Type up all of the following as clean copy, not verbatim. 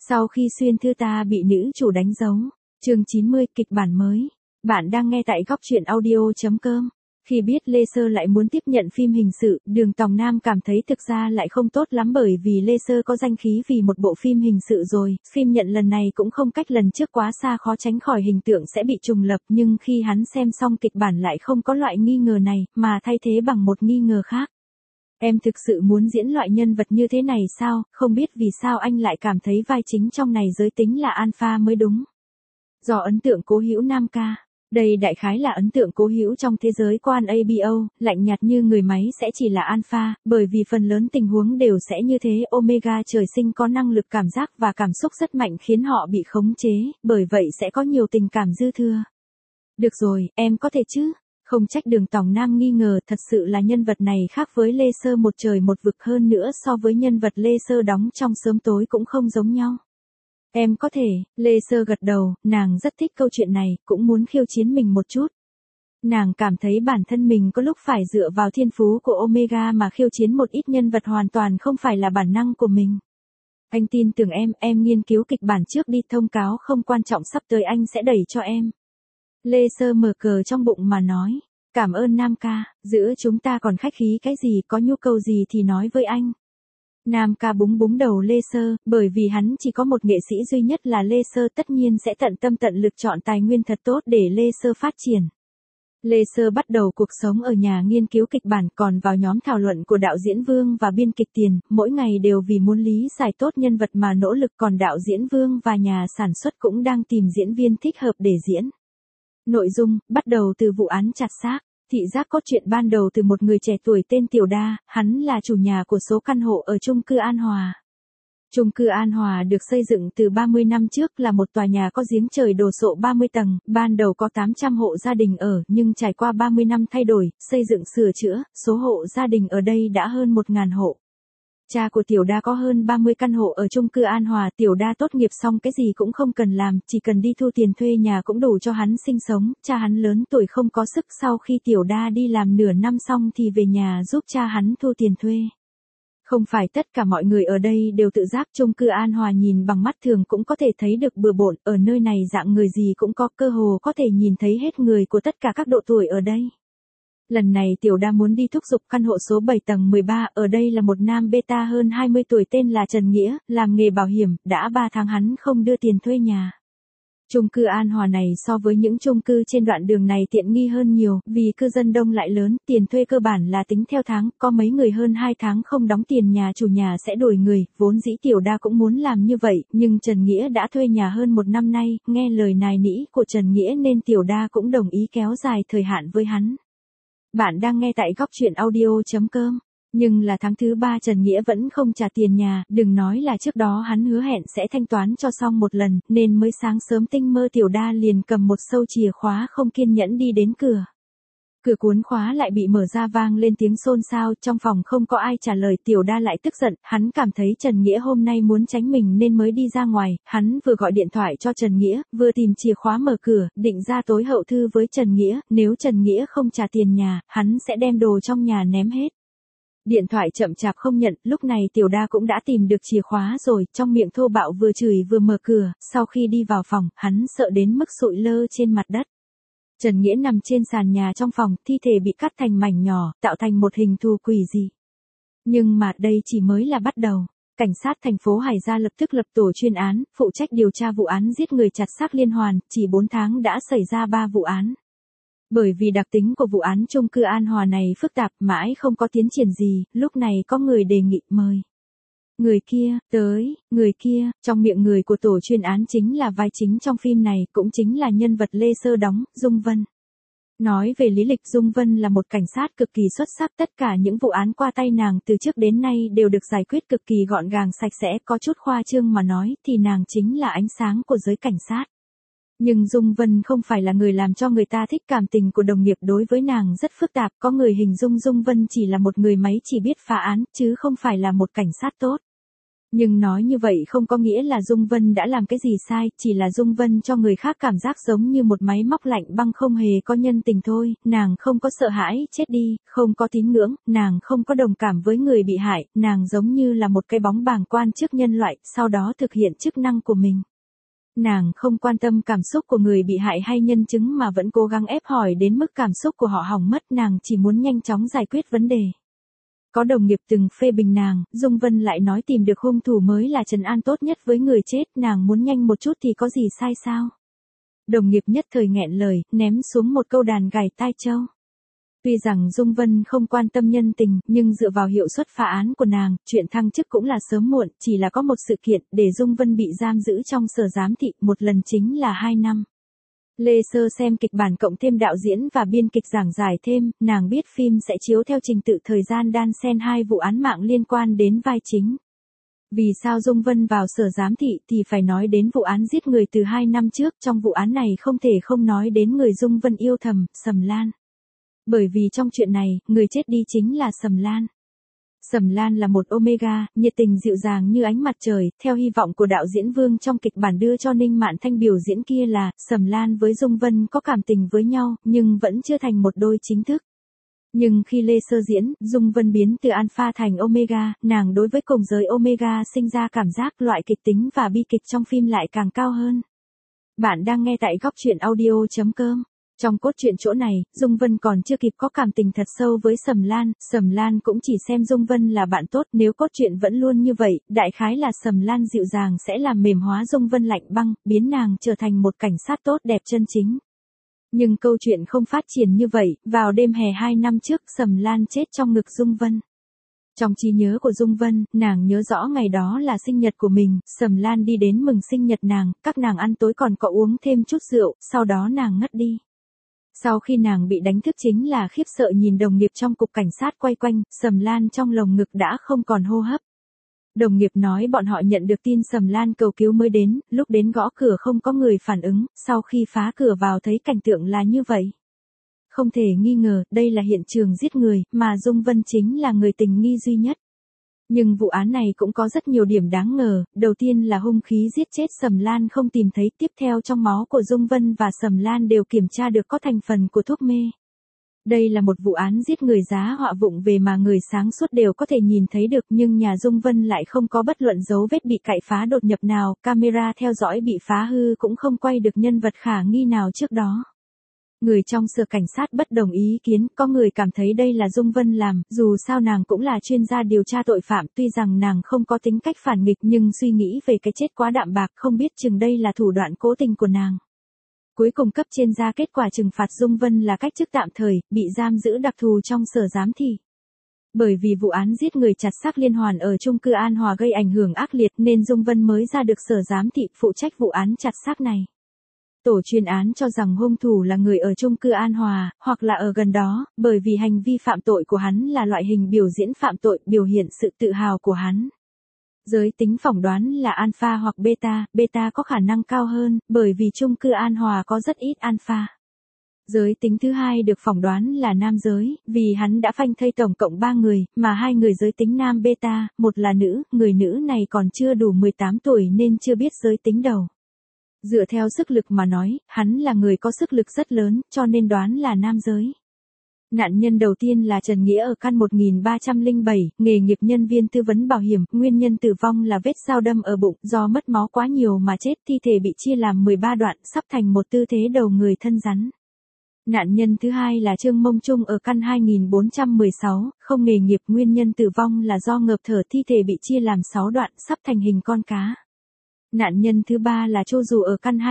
Sau khi xuyên thư ta bị nữ chủ đánh dấu. Chương 90 kịch bản mới. Bạn đang nghe tại góc truyện audio.com. Khi biết Lê Sơ lại muốn tiếp nhận phim hình sự, Đường Tòng Nam cảm thấy thực ra lại không tốt lắm bởi vì Lê Sơ có danh khí vì một bộ phim hình sự rồi, phim nhận lần này cũng không cách lần trước quá xa, khó tránh khỏi hình tượng sẽ bị trùng lập, nhưng khi hắn xem xong kịch bản lại không có loại nghi ngờ này, mà thay thế bằng một nghi ngờ khác. Em thực sự muốn diễn loại nhân vật như thế này sao, không biết vì sao anh lại cảm thấy vai chính trong này giới tính là alpha mới đúng. Do ấn tượng Cố Hữu Nam ca. Đây đại khái là ấn tượng Cố Hữu trong thế giới quan ABO, lạnh nhạt như người máy sẽ chỉ là alpha, bởi vì phần lớn tình huống đều sẽ như thế. Omega trời sinh có năng lực cảm giác và cảm xúc rất mạnh khiến họ bị khống chế, bởi vậy sẽ có nhiều tình cảm dư thừa. Được rồi, em có thể chứ? Không trách Đường Tòng Nam nghi ngờ, thật sự là nhân vật này khác với Lê Sơ một trời một vực, hơn nữa so với nhân vật Lê Sơ đóng trong Sớm Tối cũng không giống nhau. Em có thể, Lê Sơ gật đầu, nàng rất thích câu chuyện này, cũng muốn khiêu chiến mình một chút. Nàng cảm thấy bản thân mình có lúc phải dựa vào thiên phú của Omega mà khiêu chiến một ít nhân vật hoàn toàn không phải là bản năng của mình. Anh tin tưởng em nghiên cứu kịch bản trước đi, thông cáo không quan trọng sắp tới anh sẽ đẩy cho em. Lê Sơ mở cờ trong bụng mà nói, cảm ơn Nam ca, giữa chúng ta còn khách khí cái gì, có nhu cầu gì thì nói với anh. Nam ca búng búng đầu Lê Sơ, bởi vì hắn chỉ có một nghệ sĩ duy nhất là Lê Sơ, tất nhiên sẽ tận tâm tận lực chọn tài nguyên thật tốt để Lê Sơ phát triển. Lê Sơ bắt đầu cuộc sống ở nhà nghiên cứu kịch bản, còn vào nhóm thảo luận của đạo diễn Vương và biên kịch Tiền, mỗi ngày đều vì muốn lý giải tốt nhân vật mà nỗ lực, còn đạo diễn Vương và nhà sản xuất cũng đang tìm diễn viên thích hợp để diễn. Nội dung, bắt đầu từ vụ án chặt xác. Thị giác cốt truyện ban đầu từ một người trẻ tuổi tên Tiểu Đa, hắn là chủ nhà của số căn hộ ở chung cư An Hòa. Chung cư An Hòa được xây dựng từ 30 năm trước, là một tòa nhà có giếng trời đồ sộ 30 tầng, ban đầu có 800 hộ gia đình ở, nhưng trải qua 30 năm thay đổi, xây dựng sửa chữa, số hộ gia đình ở đây đã hơn 1.000 hộ. Cha của Tiểu Đa có hơn 30 căn hộ ở chung cư An Hòa. Tiểu Đa tốt nghiệp xong cái gì cũng không cần làm, chỉ cần đi thu tiền thuê nhà cũng đủ cho hắn sinh sống. Cha hắn lớn tuổi không có sức, sau khi Tiểu Đa đi làm nửa năm xong thì về nhà giúp cha hắn thu tiền thuê. Không phải tất cả mọi người ở đây đều tự giác, chung cư An Hòa nhìn bằng mắt thường cũng có thể thấy được bừa bộn, ở nơi này dạng người gì cũng có, cơ hồ có thể nhìn thấy hết người của tất cả các độ tuổi ở đây. Lần này Tiểu Đa muốn đi thúc giục căn hộ số 7 tầng 13, ở đây là một nam beta hơn 20 tuổi tên là Trần Nghĩa, làm nghề bảo hiểm, đã 3 tháng hắn không đưa tiền thuê nhà. Chung cư An Hòa này so với những chung cư trên đoạn đường này tiện nghi hơn nhiều, vì cư dân đông lại lớn, tiền thuê cơ bản là tính theo tháng, có mấy người hơn 2 tháng không đóng tiền nhà chủ nhà sẽ đuổi người, vốn dĩ Tiểu Đa cũng muốn làm như vậy, nhưng Trần Nghĩa đã thuê nhà hơn 1 năm nay, nghe lời nài nỉ của Trần Nghĩa nên Tiểu Đa cũng đồng ý kéo dài thời hạn với hắn. Bạn đang nghe tại góc truyện audio.com. Nhưng là tháng thứ 3 Trần Nghĩa vẫn không trả tiền nhà, đừng nói là trước đó hắn hứa hẹn sẽ thanh toán cho xong một lần, nên mới sáng sớm tinh mơ Tiểu Đa liền cầm một sâu chìa khóa không kiên nhẫn đi đến cửa. Cửa cuốn khóa lại bị mở ra, vang lên tiếng xôn xao, trong phòng không có ai trả lời. Tiểu Đa lại tức giận, hắn cảm thấy Trần Nghĩa hôm nay muốn tránh mình nên mới đi ra ngoài, hắn vừa gọi điện thoại cho Trần Nghĩa, vừa tìm chìa khóa mở cửa, định ra tối hậu thư với Trần Nghĩa, nếu Trần Nghĩa không trả tiền nhà, hắn sẽ đem đồ trong nhà ném hết. Điện thoại chậm chạp không nhận, lúc này Tiểu Đa cũng đã tìm được chìa khóa rồi, trong miệng thô bạo vừa chửi vừa mở cửa, sau khi đi vào phòng, hắn sợ đến mức sụi lơ trên mặt đất. Trần Nghĩa nằm trên sàn nhà trong phòng, thi thể bị cắt thành mảnh nhỏ, tạo thành một hình thù quỷ dị. Nhưng mà đây chỉ mới là bắt đầu. Cảnh sát thành phố Hải Gia lập tức lập tổ chuyên án, phụ trách điều tra vụ án giết người chặt xác liên hoàn, chỉ 4 tháng đã xảy ra 3 vụ án. Bởi vì đặc tính của vụ án chung cư An Hòa này phức tạp, mãi không có tiến triển gì, lúc này có người đề nghị mời người kia tới. Người kia, trong miệng người của tổ chuyên án chính là vai chính trong phim này, cũng chính là nhân vật Lê Sơ đóng, Dung Vân. Nói về lý lịch, Dung Vân là một cảnh sát cực kỳ xuất sắc, tất cả những vụ án qua tay nàng từ trước đến nay đều được giải quyết cực kỳ gọn gàng sạch sẽ, có chút khoa trương mà nói thì nàng chính là ánh sáng của giới cảnh sát. Nhưng Dung Vân không phải là người làm cho người ta thích, cảm tình của đồng nghiệp đối với nàng rất phức tạp, có người hình dung Dung Vân chỉ là một người máy chỉ biết phá án, chứ không phải là một cảnh sát tốt. Nhưng nói như vậy không có nghĩa là Dung Vân đã làm cái gì sai, chỉ là Dung Vân cho người khác cảm giác giống như một máy móc lạnh băng không hề có nhân tình thôi, nàng không có sợ hãi chết đi, không có tín ngưỡng, nàng không có đồng cảm với người bị hại, nàng giống như là một cái bóng bàng quan trước nhân loại, sau đó thực hiện chức năng của mình. Nàng không quan tâm cảm xúc của người bị hại hay nhân chứng mà vẫn cố gắng ép hỏi đến mức cảm xúc của họ hỏng mất, nàng chỉ muốn nhanh chóng giải quyết vấn đề. Có đồng nghiệp từng phê bình nàng, Dung Vân lại nói tìm được hung thủ mới là trấn an tốt nhất với người chết, nàng muốn nhanh một chút thì có gì sai sao? Đồng nghiệp nhất thời nghẹn lời, ném xuống một câu đàn gảy tai châu. Tuy rằng Dung Vân không quan tâm nhân tình, nhưng dựa vào hiệu suất phá án của nàng, chuyện thăng chức cũng là sớm muộn, chỉ là có một sự kiện, để Dung Vân bị giam giữ trong sở giám thị, một lần chính là 2 năm. Lê Sơ xem kịch bản cộng thêm đạo diễn và biên kịch giảng giải thêm, nàng biết phim sẽ chiếu theo trình tự thời gian đan xen 2 vụ án mạng liên quan đến vai chính. Vì sao Dung Vân vào sở giám thị thì phải nói đến vụ án giết người từ 2 năm trước, trong vụ án này không thể không nói đến người Dung Vân yêu thầm, Sầm Lan. Bởi vì trong chuyện này, người chết đi chính là Sầm Lan. Sầm Lan là một Omega, nhiệt tình dịu dàng như ánh mặt trời, theo hy vọng của đạo diễn Vương trong kịch bản đưa cho Ninh Mạn Thanh biểu diễn kia là, Sầm Lan với Dung Vân có cảm tình với nhau, nhưng vẫn chưa thành một đôi chính thức. Nhưng khi Lê Sơ diễn, Dung Vân biến từ Alpha thành Omega, nàng đối với cùng giới Omega sinh ra cảm giác loại kịch tính và bi kịch trong phim lại càng cao hơn. Bạn đang nghe tại góc truyện audio.com. Trong cốt truyện chỗ này, Dung Vân còn chưa kịp có cảm tình thật sâu với Sầm Lan cũng chỉ xem Dung Vân là bạn tốt, nếu cốt truyện vẫn luôn như vậy, đại khái là Sầm Lan dịu dàng sẽ làm mềm hóa Dung Vân lạnh băng, biến nàng trở thành một cảnh sát tốt đẹp chân chính. Nhưng câu chuyện không phát triển như vậy, vào đêm hè 2 năm trước, Sầm Lan chết trong ngực Dung Vân. Trong trí nhớ của Dung Vân, nàng nhớ rõ ngày đó là sinh nhật của mình, Sầm Lan đi đến mừng sinh nhật nàng, các nàng ăn tối còn có uống thêm chút rượu, sau đó nàng ngất đi. Sau khi nàng bị đánh thức chính là khiếp sợ nhìn đồng nghiệp trong cục cảnh sát quay quanh, Sầm Lan trong lồng ngực đã không còn hô hấp. Đồng nghiệp nói bọn họ nhận được tin Sầm Lan cầu cứu mới đến, lúc đến gõ cửa không có người phản ứng, sau khi phá cửa vào thấy cảnh tượng là như vậy. Không thể nghi ngờ, đây là hiện trường giết người, mà Dung Vân chính là người tình nghi duy nhất. Nhưng vụ án này cũng có rất nhiều điểm đáng ngờ, đầu tiên là hung khí giết chết Sầm Lan không tìm thấy, tiếp theo trong máu của Dung Vân và Sầm Lan đều kiểm tra được có thành phần của thuốc mê. Đây là một vụ án giết người giá họa vụng về mà người sáng suốt đều có thể nhìn thấy được, nhưng nhà Dung Vân lại không có bất luận dấu vết bị cậy phá đột nhập nào, camera theo dõi bị phá hư cũng không quay được nhân vật khả nghi nào trước đó. Người trong sở cảnh sát bất đồng ý kiến, có người cảm thấy đây là Dung Vân làm, dù sao nàng cũng là chuyên gia điều tra tội phạm, tuy rằng nàng không có tính cách phản nghịch nhưng suy nghĩ về cái chết quá đạm bạc, không biết chừng đây là thủ đoạn cố tình của nàng. Cuối cùng cấp trên ra kết quả trừng phạt Dung Vân là cách chức tạm thời, bị giam giữ đặc thù trong sở giám thị. Bởi vì vụ án giết người chặt xác liên hoàn ở chung cư An Hòa gây ảnh hưởng ác liệt nên Dung Vân mới ra được sở giám thị phụ trách vụ án chặt xác này. Tổ chuyên án cho rằng hung thủ là người ở chung cư An Hòa, hoặc là ở gần đó, bởi vì hành vi phạm tội của hắn là loại hình biểu diễn phạm tội, biểu hiện sự tự hào của hắn. Giới tính phỏng đoán là alpha hoặc beta, beta có khả năng cao hơn, bởi vì chung cư An Hòa có rất ít alpha. Giới tính thứ hai được phỏng đoán là nam giới, vì hắn đã phanh thây tổng cộng 3 người, mà 2 người giới tính nam beta, một là nữ, người nữ này còn chưa đủ 18 tuổi nên chưa biết giới tính đầu. Dựa theo sức lực mà nói, hắn là người có sức lực rất lớn, cho nên đoán là nam giới. Nạn nhân đầu tiên là Trần Nghĩa ở căn 1307, nghề nghiệp nhân viên tư vấn bảo hiểm, nguyên nhân tử vong là vết dao đâm ở bụng, do mất máu quá nhiều mà chết, thi thể bị chia làm 13 đoạn, sắp thành một tư thế đầu người thân rắn. Nạn nhân thứ hai là Trương Mông Trung ở căn 2416, không nghề nghiệp, nguyên nhân tử vong là do ngợp thở, thi thể bị chia làm 6 đoạn, sắp thành hình con cá. Nạn nhân thứ ba là Chu Dù ở căn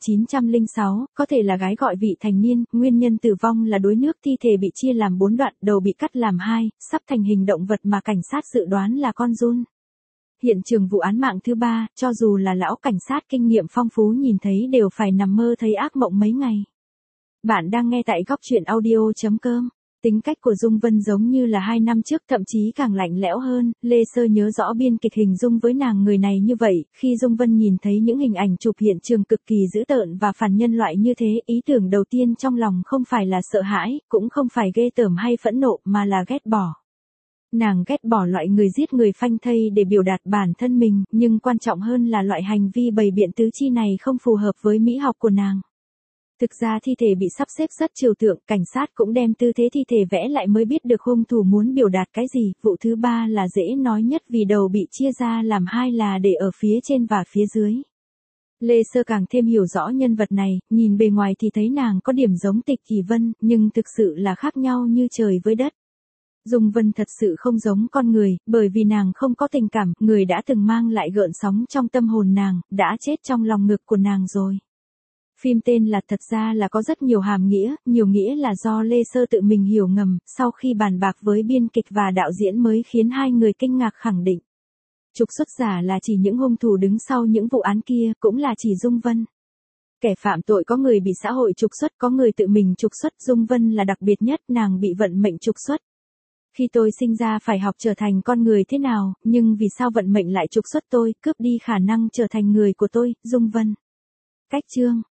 2906, có thể là gái gọi vị thành niên, nguyên nhân tử vong là đuối nước, thi thể bị chia làm 4 đoạn, đầu bị cắt làm 2, sắp thành hình động vật mà cảnh sát dự đoán là con giun. Hiện trường vụ án mạng thứ ba, cho dù là lão cảnh sát kinh nghiệm phong phú nhìn thấy đều phải nằm mơ thấy ác mộng mấy ngày. Bạn đang nghe tại góc truyện audio.com. Tính cách của Dung Vân giống như là 2 năm trước, thậm chí càng lạnh lẽo hơn, Lê Sơ nhớ rõ biên kịch hình dung với nàng người này như vậy, khi Dung Vân nhìn thấy những hình ảnh chụp hiện trường cực kỳ dữ tợn và phản nhân loại như thế, ý tưởng đầu tiên trong lòng không phải là sợ hãi, cũng không phải ghê tởm hay phẫn nộ mà là ghét bỏ. Nàng ghét bỏ loại người giết người phanh thây để biểu đạt bản thân mình, nhưng quan trọng hơn là loại hành vi bày biện tứ chi này không phù hợp với mỹ học của nàng. Thực ra thi thể bị sắp xếp rất trừu tượng, cảnh sát cũng đem tư thế thi thể vẽ lại mới biết được hung thủ muốn biểu đạt cái gì. Vụ thứ ba là dễ nói nhất vì đầu bị chia ra làm hai là để ở phía trên và phía dưới. Lê Sơ càng thêm hiểu rõ nhân vật này, nhìn bề ngoài thì thấy nàng có điểm giống Tịch Kỳ Vân, nhưng thực sự là khác nhau như trời với đất. Dung Vân thật sự không giống con người, bởi vì nàng không có tình cảm, người đã từng mang lại gợn sóng trong tâm hồn nàng, đã chết trong lòng ngực của nàng rồi. Phim tên là thật ra là có rất nhiều hàm nghĩa, nhiều nghĩa là do Lê Sơ tự mình hiểu ngầm, sau khi bàn bạc với biên kịch và đạo diễn mới khiến hai người kinh ngạc khẳng định. Trục xuất giả là chỉ những hung thủ đứng sau những vụ án kia, cũng là chỉ Dung Vân. Kẻ phạm tội có người bị xã hội trục xuất, có người tự mình trục xuất, Dung Vân là đặc biệt nhất, nàng bị vận mệnh trục xuất. Khi tôi sinh ra phải học trở thành con người thế nào, nhưng vì sao vận mệnh lại trục xuất tôi, cướp đi khả năng trở thành người của tôi, Dung Vân. Cách chương